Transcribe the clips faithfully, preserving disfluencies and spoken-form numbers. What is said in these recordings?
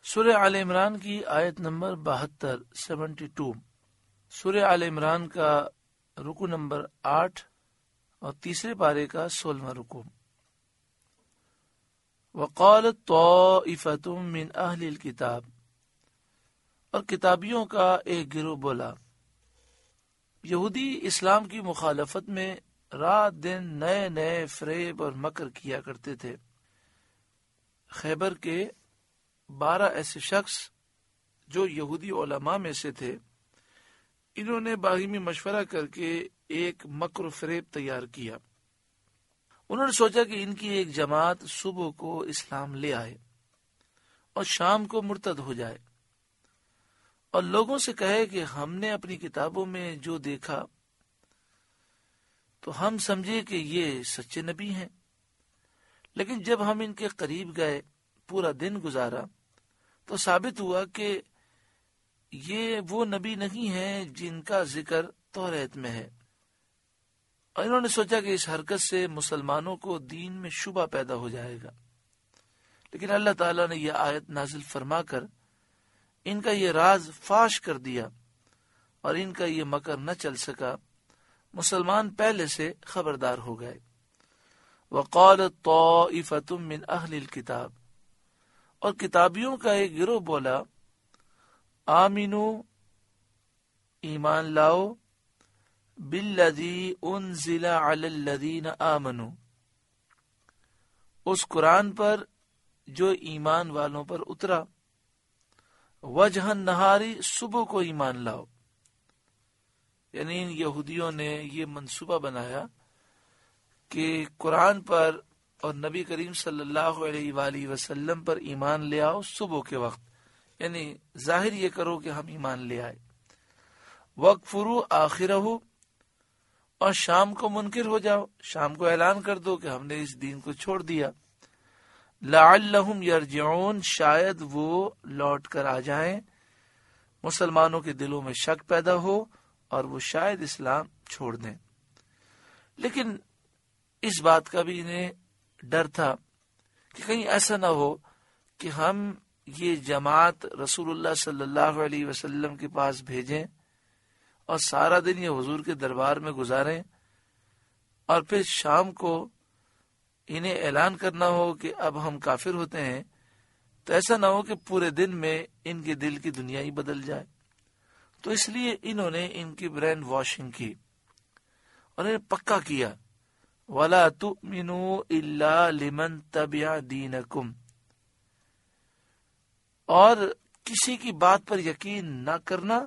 سورہ آل عمران کی آیت نمبر بہتر سیونٹی ٹو سورہ آل عمران کا رکو نمبر آٹھ اور تیسرے پارے کا سولہواں رکو. وقالت طائفۃ من اہل الکتاب، اور کتابیوں کا ایک گروہ بولا. یہودی اسلام کی مخالفت میں رات دن نئے نئے فریب اور مکر کیا کرتے تھے. خیبر کے بارہ ایسے شخص جو یہودی علماء میں سے تھے، انہوں نے باہمی مشورہ کر کے ایک مکر و فریب تیار کیا. انہوں نے سوچا کہ ان کی ایک جماعت صبح کو اسلام لے آئے اور شام کو مرتد ہو جائے اور لوگوں سے کہے کہ ہم نے اپنی کتابوں میں جو دیکھا تو ہم سمجھے کہ یہ سچے نبی ہیں، لیکن جب ہم ان کے قریب گئے، پورا دن گزارا، تو ثابت ہوا کہ یہ وہ نبی نہیں ہیں جن کا ذکر توریت میں ہے. اور انہوں نے سوچا کہ اس حرکت سے مسلمانوں کو دین میں شبہ پیدا ہو جائے گا، لیکن اللہ تعالیٰ نے یہ آیت نازل فرما کر ان کا یہ راز فاش کر دیا اور ان کا یہ مکر نہ چل سکا. مسلمان پہلے سے خبردار ہو گئے. وقالت طائفۃ من اہل الکتاب، اور کتابیوں کا ایک گروہ بولا. آمنو، ایمان لاؤ، بالذی انزل علی الذین آمنوا، اس قرآن پر جو ایمان والوں پر اترا. وجہ النہاری، صبح کو ایمان لاؤ. یعنی ان یہودیوں نے یہ منصوبہ بنایا کہ قرآن پر اور نبی کریم صلی اللہ علیہ وآلہ وسلم پر ایمان لے آؤ صبح کے وقت، یعنی ظاہر یہ کرو کہ ہم ایمان لے آئے. وَاکْفُرُوا آخِرَہُ، اور شام کو منکر ہو جاؤ، شام کو اعلان کر دو کہ ہم نے اس دین کو چھوڑ دیا. لَعَلَّهُمْ يَرْجِعُونَ، شاید وہ لوٹ کر آ جائیں. مسلمانوں کے دلوں میں شک پیدا ہو اور وہ شاید اسلام چھوڑ دیں. لیکن اس بات کا بھی انہیں ڈر تھا کہ کہیں ایسا نہ ہو کہ ہم یہ جماعت رسول اللہ صلی اللہ علیہ وسلم کے پاس بھیجیں اور سارا دن یہ حضور کے دربار میں گزاریں اور پھر شام کو انہیں اعلان کرنا ہو کہ اب ہم کافر ہوتے ہیں، تو ایسا نہ ہو کہ پورے دن میں ان کے دل کی دنیا ہی بدل جائے. تو اس لیے انہوں نے ان کی برین واشنگ کی اور انہیں پکا کیا. وَلَا تُؤْمِنُوا إِلَّا لِمَنْ تَبِعَ دِينَكُمْ، اور کسی کی بات پر یقین نہ کرنا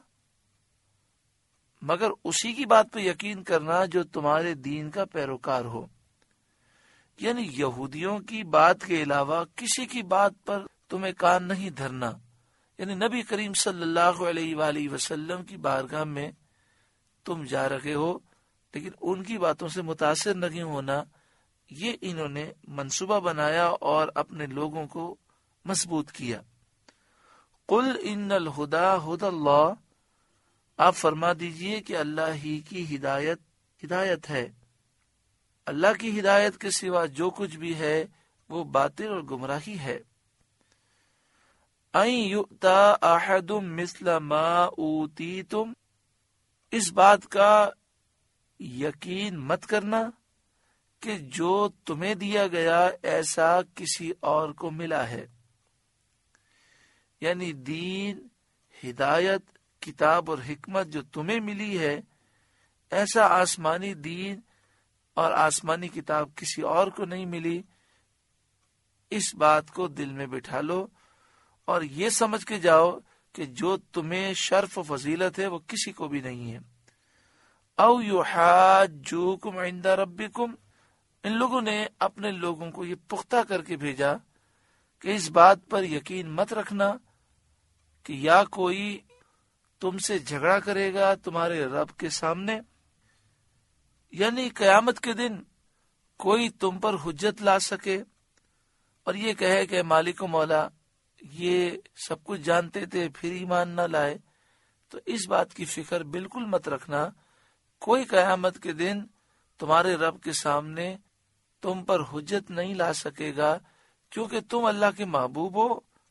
مگر اسی کی بات پر یقین کرنا جو تمہارے دین کا پیروکار ہو. یعنی یہودیوں کی بات کے علاوہ کسی کی بات پر تمہیں کان نہیں دھرنا. یعنی نبی کریم صلی اللہ علیہ وآلہ وسلم کی بارگاہ میں تم جا رہے ہو لیکن ان کی باتوں سے متاثر نہیں ہونا. یہ انہوں نے منصوبہ بنایا اور اپنے لوگوں کو مضبوط کیا. قل ان الہدی ھدی اللہ، آپ فرما دیجئے کہ اللہ ہی کی ہدایت ہدایت ہے. اللہ کی ہدایت کے سوا جو کچھ بھی ہے وہ باطل اور گمراہی ہے. ان یؤتی احد مثل ما اوتیتم، اس بات کا یقین مت کرنا کہ جو تمہیں دیا گیا ایسا کسی اور کو ملا ہے. یعنی دین، ہدایت، کتاب اور حکمت جو تمہیں ملی ہے، ایسا آسمانی دین اور آسمانی کتاب کسی اور کو نہیں ملی. اس بات کو دل میں بٹھا لو اور یہ سمجھ کے جاؤ کہ جو تمہیں شرف و فضیلت ہے وہ کسی کو بھی نہیں ہے. او یحاجوکم عند ربکم، ان لوگوں نے اپنے لوگوں کو یہ پختہ کر کے بھیجا کہ اس بات پر یقین مت رکھنا کہ یا کوئی تم سے جھگڑا کرے گا تمہارے رب کے سامنے، یعنی قیامت کے دن کوئی تم پر حجت لا سکے اور یہ کہے کہ مالک و مولا یہ سب کچھ جانتے تھے پھر ایمان نہ لائے. تو اس بات کی فکر بالکل مت رکھنا، کوئی قیامت کے دن تمہارے رب کے سامنے تم پر حجت نہیں لا سکے گا، کیونکہ تم اللہ کے محبوب ہو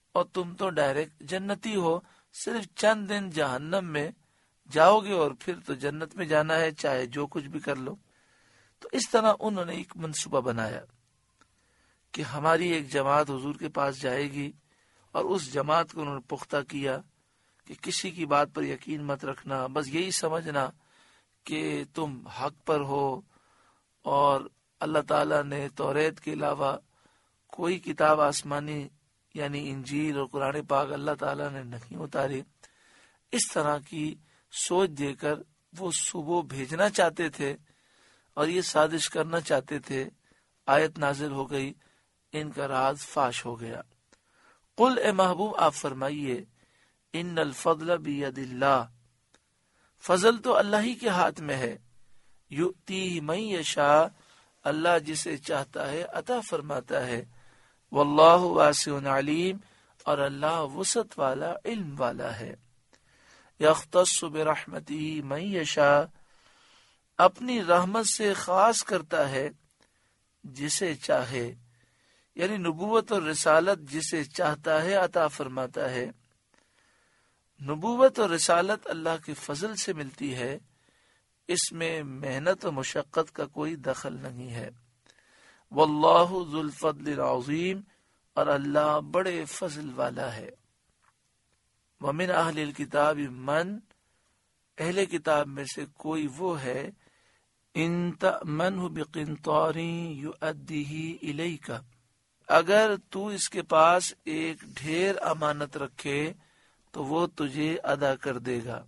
اور تم تو ڈائریکٹ جنتی ہو، صرف چند دن جہنم میں جاؤ گے اور پھر تو جنت میں جانا ہے، چاہے جو کچھ بھی کر لو۔ تو اس طرح انہوں نے ایک منصوبہ بنایا کہ ہماری ایک جماعت حضور کے پاس جائے گی، اور اس جماعت کو انہوں نے پختہ کیا کہ کسی کی بات پر یقین مت رکھنا، بس یہی سمجھنا کہ تم حق پر ہو، اور اللہ تعالیٰ نے توریت کے علاوہ کوئی کتاب آسمانی یعنی انجیل اور قرآن پاک اللہ تعالیٰ نے نہیں اتاری۔ اس طرح کی سوچ دے کر وہ صبح بھیجنا چاہتے تھے اور یہ سازش کرنا چاہتے تھے۔ آیت نازل ہو گئی، ان کا راز فاش ہو گیا۔ قل اے محبوب آپ فرمائیے، ان الفضل بید اللہ، فضل تو اللہ ہی کے ہاتھ میں ہے، یؤتیہ من یشاء، اللہ جسے چاہتا ہے عطا فرماتا ہے، واللہ واسع علیم، اور اللہ وسعت والا علم والا ہے۔ یختص برحمتہ من یشاء، اپنی رحمت سے خاص کرتا ہے جسے چاہے، یعنی نبوت اور رسالت جسے چاہتا ہے عطا فرماتا ہے۔ نبوت اور رسالت اللہ کے فضل سے ملتی ہے، اس میں محنت و مشقت کا کوئی دخل نہیں ہے۔ واللہ ذو الفضل العظیم، اور اللہ بڑے فضل والا ہے۔ ومن اہل الکتاب من، اہل کتاب میں سے کوئی وہ ہے، ان تأمنہ بقنطار یؤدیہ الیک، اگر تو اس کے پاس ایک ڈھیر امانت رکھے تو وہ تجھے ادا کر دے گا۔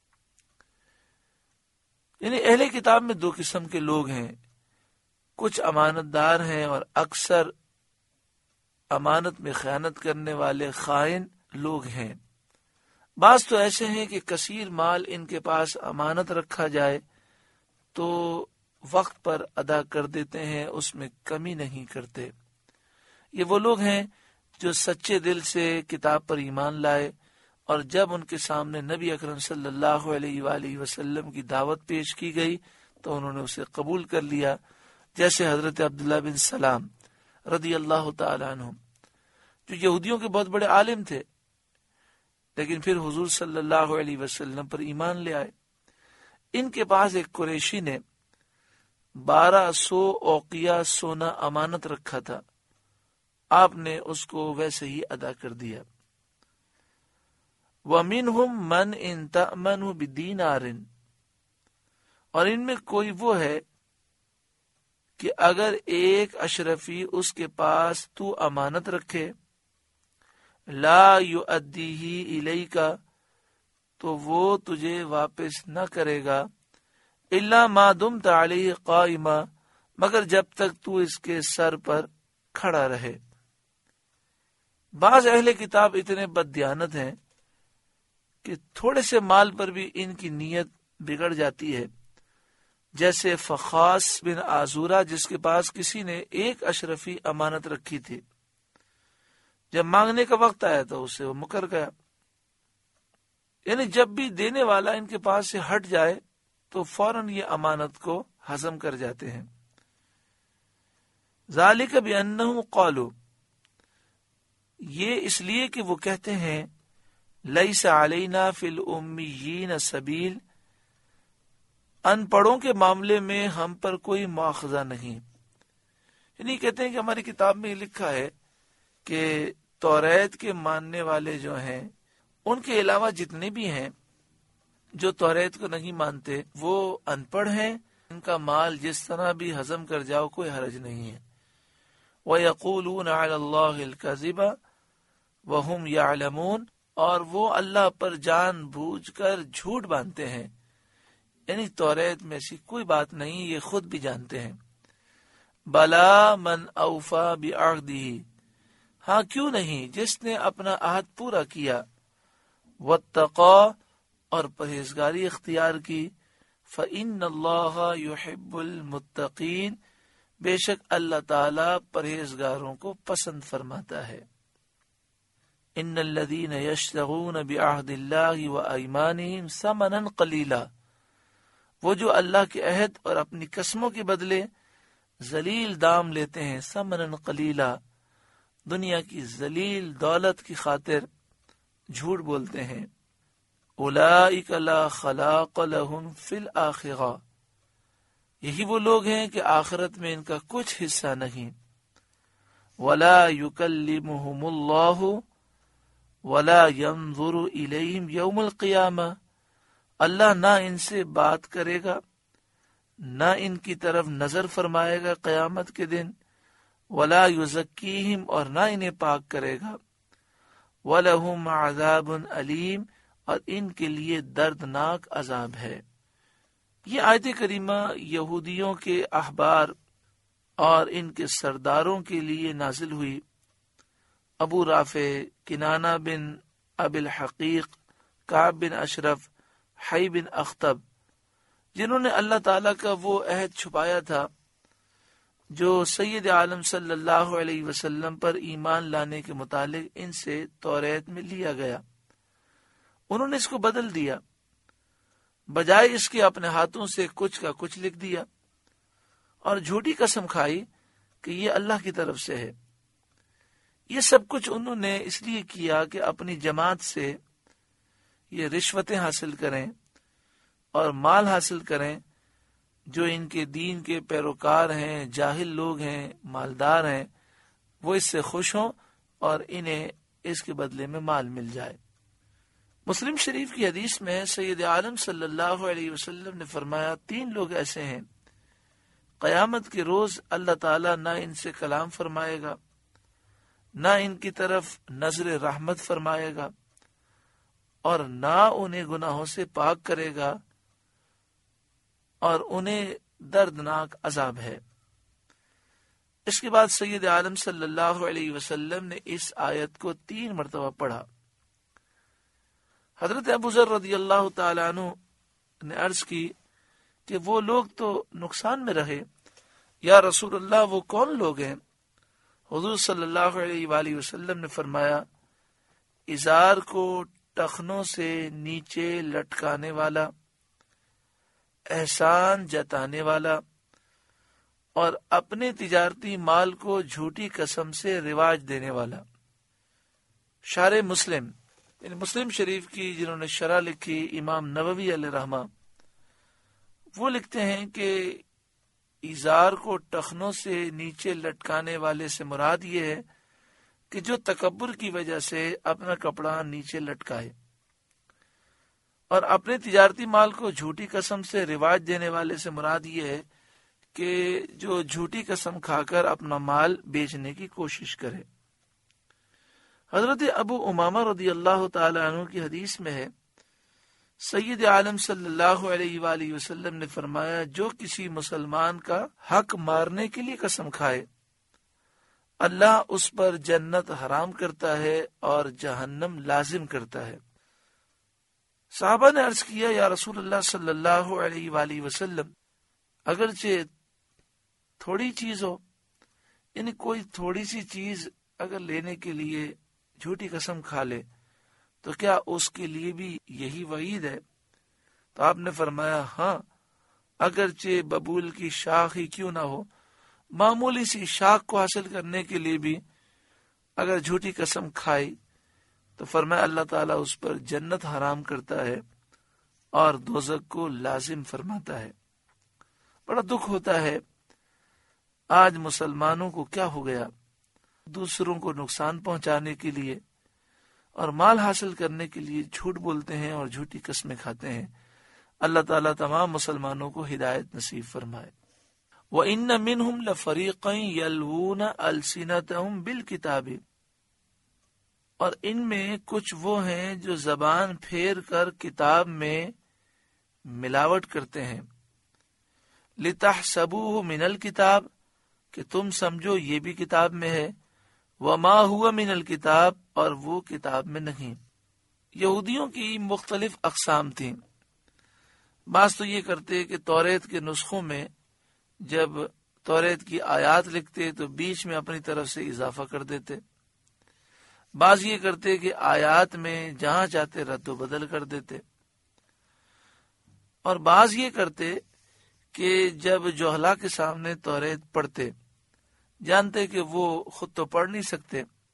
یعنی اہل کتاب میں دو قسم کے لوگ ہیں، کچھ امانت دار ہیں اور اکثر امانت میں خیانت کرنے والے خائن لوگ ہیں۔ بعض تو ایسے ہیں کہ کثیر مال ان کے پاس امانت رکھا جائے تو وقت پر ادا کر دیتے ہیں، اس میں کمی نہیں کرتے۔ یہ وہ لوگ ہیں جو سچے دل سے کتاب پر ایمان لائے، اور جب ان کے سامنے نبی اکرم صلی اللہ علیہ وآلہ وسلم کی دعوت پیش کی گئی تو انہوں نے اسے قبول کر لیا، جیسے حضرت عبداللہ بن سلام رضی اللہ تعالی عنہ، جو یہودیوں کے بہت بڑے عالم تھے، لیکن پھر حضور صلی اللہ علیہ وسلم پر ایمان لے آئے۔ ان کے پاس ایک قریشی نے بارہ سو اوقیہ سونا امانت رکھا تھا، آپ نے اس کو ویسے ہی ادا کر دیا۔ وَمِنْهُمْ مَنْ إِنْ تَأْمَنُهُ بِدِينَارٍ، اور ان میں کوئی وہ ہے کہ اگر ایک اشرفی اس کے پاس تو امانت رکھے، لا یؤدیہ الیک، تو وہ تجھے واپس نہ کرے گا، الا ما دمت علیہ قائما، مگر جب تک تو اس کے سر پر کھڑا رہے۔ بعض اہل کتاب اتنے بددیانت ہیں کہ تھوڑے سے مال پر بھی ان کی نیت بگڑ جاتی ہے، جیسے فخاص بن آزورہ، جس کے پاس کسی نے ایک اشرفی امانت رکھی تھی، جب مانگنے کا وقت آیا تو اسے وہ مکر گیا۔ یعنی جب بھی دینے والا ان کے پاس سے ہٹ جائے تو فوراً یہ امانت کو ہضم کر جاتے ہیں۔ ذالک بانہم قالوا، یہ اس لیے کہ وہ کہتے ہیں، لیس علینا فی الامیین سبیل، ان پڑھوں کے معاملے میں ہم پر کوئی مواخذہ نہیں۔ یعنی کہتے ہیں کہ ہماری کتاب میں یہ لکھا ہے کہ توریت کے ماننے والے جو ہیں، ان کے علاوہ جتنے بھی ہیں جو توریت کو نہیں مانتے، وہ ان پڑھ ہیں، ان کا مال جس طرح بھی ہضم کر جاؤ کوئی حرج نہیں ہے۔ وَيَقُولُونَ عَلَى اللَّهِ الْكَذِبَ وَهُمْ يَعْلَمُونَ، اور وہ اللہ پر جان بوجھ کر جھوٹ باندھتے ہیں، یعنی توریت میں ایسی کوئی بات نہیں، یہ خود بھی جانتے ہیں۔ بلا من اوفا بعہدہ، ہاں کیوں نہیں، جس نے اپنا عہد پورا کیا، واتقا، اور پرہیزگاری اختیار کی، فإن اللہ یحب المتقین، بے شک اللہ تعالی پرہیزگاروں کو پسند فرماتا ہے۔ ان الذین یشترون بعہد اللہ وایمانہم ثمنا قلیلا، وہ جو اللہ کے عہد اور اپنی قسموں کے بدلے ذلیل دام لیتے ہیں، ثمنا قلیلا، دنیا کی ذلیل دولت کی خاطر جھوٹ بولتے ہیں. اولئک لا خلاق لهم فی الآخرہ، یہی وہ لوگ ہیں کہ آخرت میں ان کا کچھ حصہ نہیں. ولا یکلمہم اللہ ولا ینظر الیہم یوم القیامہ، اللہ نہ ان سے بات کرے گا، نہ ان کی طرف نظر فرمائے گا قیامت کے دن. ولا یزکیہم، اور نہ انہیں پاک کرے گا. وَلَهُمْ عَذَابٌ علیم، اور ان کے لیے دردناک عذاب ہے. یہ آیت کریمہ یہودیوں کے احبار اور ان کے سرداروں کے لیے نازل ہوئی. ابو رافع، کنانہ بن ابی الحقیق، کعب بن اشرف، حی بن اخطب، جنہوں نے اللہ تعالیٰ کا وہ عہد چھپایا تھا جو سید عالم صلی اللہ علیہ وسلم پر ایمان لانے کے متعلق ان سے توریت میں لیا گیا، انہوں نے اس کو بدل دیا. بجائے اس کے اپنے ہاتھوں سے کچھ کا کچھ لکھ دیا اور جھوٹی قسم کھائی کہ یہ اللہ کی طرف سے ہے. یہ سب کچھ انہوں نے اس لیے کیا کہ اپنی جماعت سے یہ رشوتیں حاصل کریں اور مال حاصل کریں. جو ان کے دین کے پیروکار ہیں، جاہل لوگ ہیں، مالدار ہیں، وہ اس سے خوش ہوں اور انہیں اس کے بدلے میں مال مل جائے. مسلم شریف کی حدیث میں سید عالم صلی اللہ علیہ وسلم نے فرمایا، تین لوگ ایسے ہیں قیامت کے روز اللہ تعالیٰ نہ ان سے کلام فرمائے گا، نہ ان کی طرف نظر رحمت فرمائے گا، اور نہ انہیں گناہوں سے پاک کرے گا، اور انہیں دردناک عذاب ہے. اس کے بعد سید عالم صلی اللہ علیہ وسلم نے اس آیت کو تین مرتبہ پڑھا. حضرت ابو ذر رضی اللہ تعالیٰ عنہ نے عرض کی کہ وہ لوگ تو نقصان میں رہے، یا رسول اللہ وہ کون لوگ ہیں؟ حضور صلی اللہ علیہ وآلہ وسلم نے فرمایا، ازار کو ٹخنوں سے نیچے لٹکانے والا، احسان جتانے والا، اور اپنے تجارتی مال کو جھوٹی قسم سے رواج دینے والا. شارح مسلم، یعنی مسلم شریف کی جنہوں نے شرح لکھی امام نووی علیہ رحمہ، وہ لکھتے ہیں کہ ازار کو ٹخنوں سے نیچے لٹکانے والے سے مراد یہ ہے کہ جو تکبر کی وجہ سے اپنا کپڑا نیچے لٹکائے، اور اپنے تجارتی مال کو جھوٹی قسم سے رواج دینے والے سے مراد یہ ہے کہ جو جھوٹی قسم کھا کر اپنا مال بیچنے کی کوشش کرے. حضرت ابو امامہ رضی اللہ تعالی عنہ کی حدیث میں ہے، سید عالم صلی اللہ علیہ وآلہ وسلم نے فرمایا، جو کسی مسلمان کا حق مارنے کے لیے قسم کھائے، اللہ اس پر جنت حرام کرتا ہے اور جہنم لازم کرتا ہے. صحابہ نے عرض کیا، یا رسول اللہ صلی اللہ علیہ وآلہ وسلم، اگرچہ تھوڑی چیز ہو، یعنی کوئی تھوڑی سی چیز اگر لینے کے لیے جھوٹی قسم کھا لے تو کیا اس کے لیے بھی یہی وعید ہے؟ تو آپ نے فرمایا، ہاں، اگرچہ ببول کی شاخ ہی کیوں نہ ہو، معمولی سی شاخ کو حاصل کرنے کے لیے بھی اگر جھوٹی قسم کھائی تو فرمایا اللہ تعالیٰ اس پر جنت حرام کرتا ہے اور دوزخ کو لازم فرماتا ہے. بڑا دکھ ہوتا ہے آج مسلمانوں کو کیا ہو گیا، دوسروں کو نقصان پہنچانے کے لیے اور مال حاصل کرنے کے لیے جھوٹ بولتے ہیں اور جھوٹی قسمیں کھاتے ہیں. اللہ تعالیٰ تمام مسلمانوں کو ہدایت نصیب فرمائے. وَإِنَّ مِنْهُمْ لَفَرِيقًا يَلْوُونَ أَلْسِنَتَهُمْ بِالْكِتَابِ، اور ان میں کچھ وہ ہیں جو زبان پھیر کر کتاب میں ملاوٹ کرتے ہیں. لِتَحْسَبُوهُ مِنَ الْكِتَابِ، کہ تم سمجھو یہ بھی کتاب میں ہے. وَمَا هُوَ مِنَ الْكِتَابِ، اور وہ کتاب میں نہیں. یہودیوں کی مختلف اقسام تھیں. بعض تو یہ کرتے کہ توریت کے نسخوں میں جب توریت کی آیات لکھتے تو بیچ میں اپنی طرف سے اضافہ کر دیتے. بعض یہ کرتے کہ آیات میں جہاں چاہتے رد و بدل کر دیتے. اور بعض یہ کرتے کہ جب جوہلا کے سامنے توریت پڑھتے، جانتے کہ وہ خود تو پڑھ نہیں سکتے،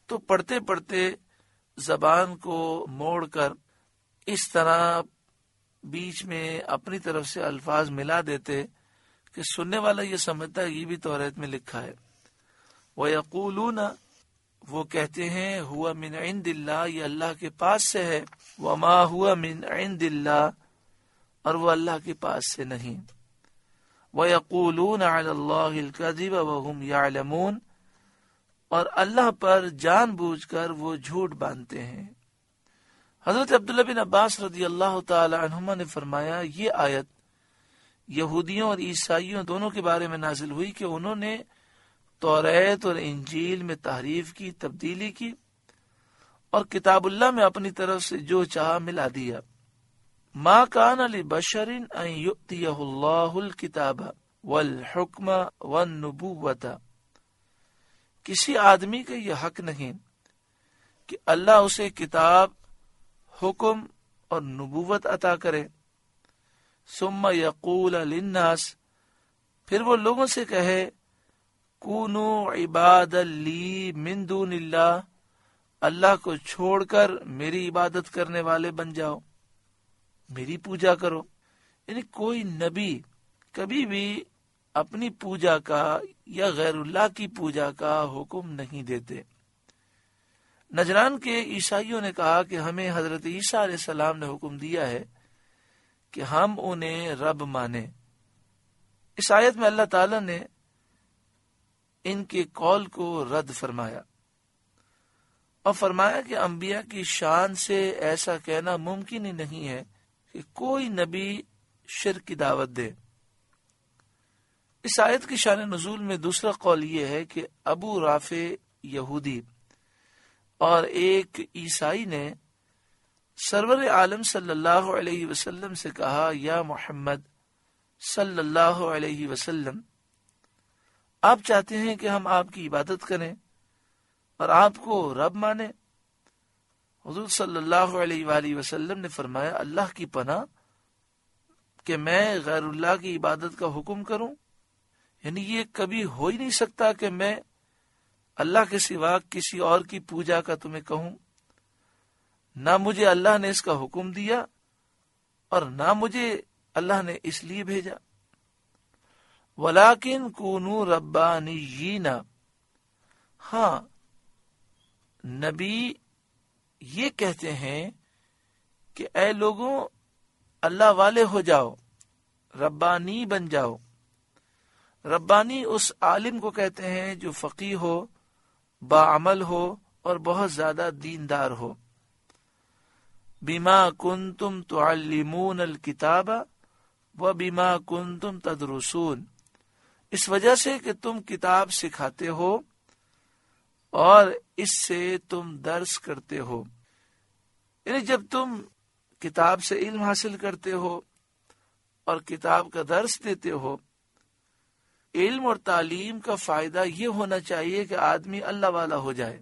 تو پڑھتے پڑھتے زبان کو موڑ کر اس طرح بیچ میں اپنی طرف سے الفاظ ملا دیتے کہ سننے والا یہ سمجھتا ہے یہ بھی توریت میں لکھا ہے. وَيَقُولُونَ وہ کہتے ہیں ہوا من عند اللہ یہ اللہ کے پاس سے ہے. وما ہوا من عند اللہ اور وہ اللہ کے پاس سے نہیں. وَيَقُولُونَ عَلَى اللَّهِ الْكَذِبَ وَهُمْ يَعْلَمُونَ اور اللہ پر جان بوجھ کر وہ جھوٹ باندھتے ہیں. حضرت عبداللہ بن عباس رضی اللہ تعالی عنہما نے فرمایا یہ آیت یہودیوں اور عیسائیوں دونوں کے بارے میں نازل ہوئی کہ انہوں نے توریت اور انجیل میں تحریف کی، تبدیلی کی اور کتاب اللہ میں اپنی طرف سے جو چاہا ملا دیا. ما کان لبشر ان یؤتیہ اللہ الکتاب والحکم والنبوۃ کسی آدمی کا یہ حق نہیں کہ اللہ اسے کتاب، حکم اور نبوت عطا کرے. ثم یقول للناس پھر وہ لوگوں سے کہے کونو عباد لی من دون اللہ اللہ کو چھوڑ کر میری عبادت کرنے والے بن جاؤ، میری پوجا کرو. یعنی کوئی نبی کبھی بھی اپنی پوجا کا یا غیر اللہ کی پوجا کا حکم نہیں دیتے. نجران کے عیسائیوں نے کہا کہ ہمیں حضرت عیسیٰ علیہ السلام نے حکم دیا ہے کہ ہم انہیں رب مانیں. اس آیت میں اللہ تعالی نے ان کے قول کو رد فرمایا اور فرمایا کہ انبیاء کی شان سے ایسا کہنا ممکن ہی نہیں ہے کہ کوئی نبی شرک کی دعوت دے. اس آیت کی شان نزول میں دوسرا قول یہ ہے کہ ابو رافع یہودی اور ایک عیسائی نے سرور عالم صلی اللہ علیہ وسلم سے کہا یا محمد صلی اللہ علیہ وسلم آپ چاہتے ہیں کہ ہم آپ کی عبادت کریں اور آپ کو رب مانیں. حضور صلی اللہ علیہ وآلہ وسلم نے فرمایا اللہ کی پناہ کہ میں غیر اللہ کی عبادت کا حکم کروں. یعنی یہ کبھی ہو ہی نہیں سکتا کہ میں اللہ کے سوا کسی اور کی پوجا کا تمہیں کہوں. نہ مجھے اللہ نے اس کا حکم دیا اور نہ مجھے اللہ نے اس لیے بھیجا. وَلَٰكِن كُونُوا رَبَّانِيِّينَ ہاں نبی یہ کہتے ہیں کہ اے لوگوں اللہ والے ہو جاؤ، ربانی بن جاؤ. ربانی اس عالم کو کہتے ہیں جو فقیہ ہو، باعمل ہو اور بہت زیادہ دیندار ہو. بما کنتم تعلمون الکتاب و بما کنتم تدرسون اس وجہ سے کہ تم کتاب سکھاتے ہو اور اس سے تم درس کرتے ہو. یعنی جب تم کتاب سے علم حاصل کرتے ہو اور کتاب کا درس دیتے ہو، علم اور تعلیم کا فائدہ یہ ہونا چاہیے کہ آدمی اللہ والا ہو جائے.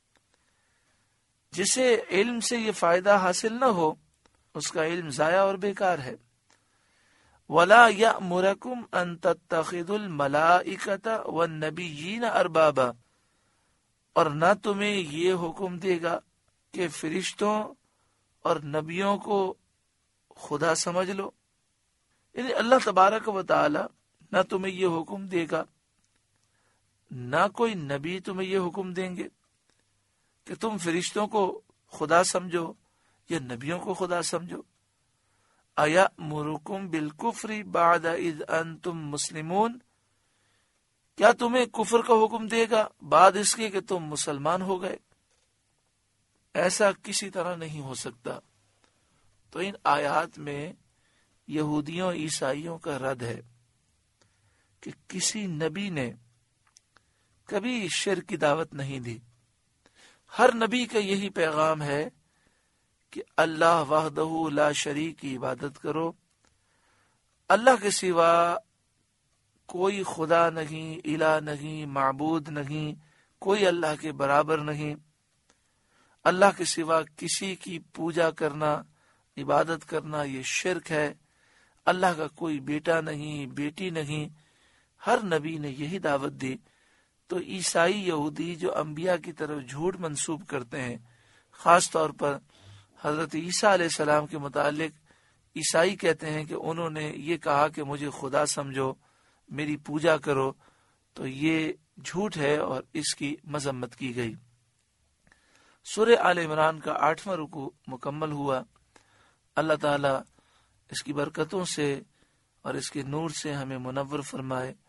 جسے علم سے یہ فائدہ حاصل نہ ہو اس کا علم ضائع اور بیکار ہے. وَلَا يَأْمُرَكُمْ أَن تَتَّخِذُوا الْمَلَائِكَةَ وَالنَّبِيِّينَ أَرْبَابًا اور نہ تمہیں یہ حکم دے گا کہ فرشتوں اور نبیوں کو خدا سمجھ لو. یعنی اللہ تبارک و تعالی نہ تمہیں یہ حکم دے گا، نہ کوئی نبی تمہیں یہ حکم دیں گے کہ تم فرشتوں کو خدا سمجھو یا نبیوں کو خدا سمجھو. اَیَأْمُرُکُم بِالْکُفْرِ بَعْدَ اِذْ أَنْتُم مُسْلِمُونَ کیا تمہیں کفر کا حکم دے گا بعد اس کے کہ تم مسلمان ہو گئے؟ ایسا کسی طرح نہیں ہو سکتا. تو ان آیات میں یہودیوں عیسائیوں کا رد ہے کہ کسی نبی نے کبھی شرک کی دعوت نہیں دی. ہر نبی کا یہی پیغام ہے کہ اللہ وحدہ لا شریک کی عبادت کرو، اللہ کے سوا کوئی خدا نہیں، الہ نہیں، معبود نہیں، کوئی اللہ کے برابر نہیں. اللہ کے سوا کسی کی پوجا کرنا، عبادت کرنا یہ شرک ہے. اللہ کا کوئی بیٹا نہیں، بیٹی نہیں. ہر نبی نے یہی دعوت دی. تو عیسائی یہودی جو انبیاء کی طرف جھوٹ منسوب کرتے ہیں، خاص طور پر حضرت عیسیٰ علیہ السلام کے متعلق عیسائی کہتے ہیں کہ انہوں نے یہ کہا کہ مجھے خدا سمجھو، میری پوجا کرو، تو یہ جھوٹ ہے اور اس کی مذمت کی گئی۔ سورہ آل عمران کا آٹھواں رکوع مکمل ہوا۔ اللہ تعالیٰ اس کی برکتوں سے اور اس کے نور سے ہمیں منور فرمائے۔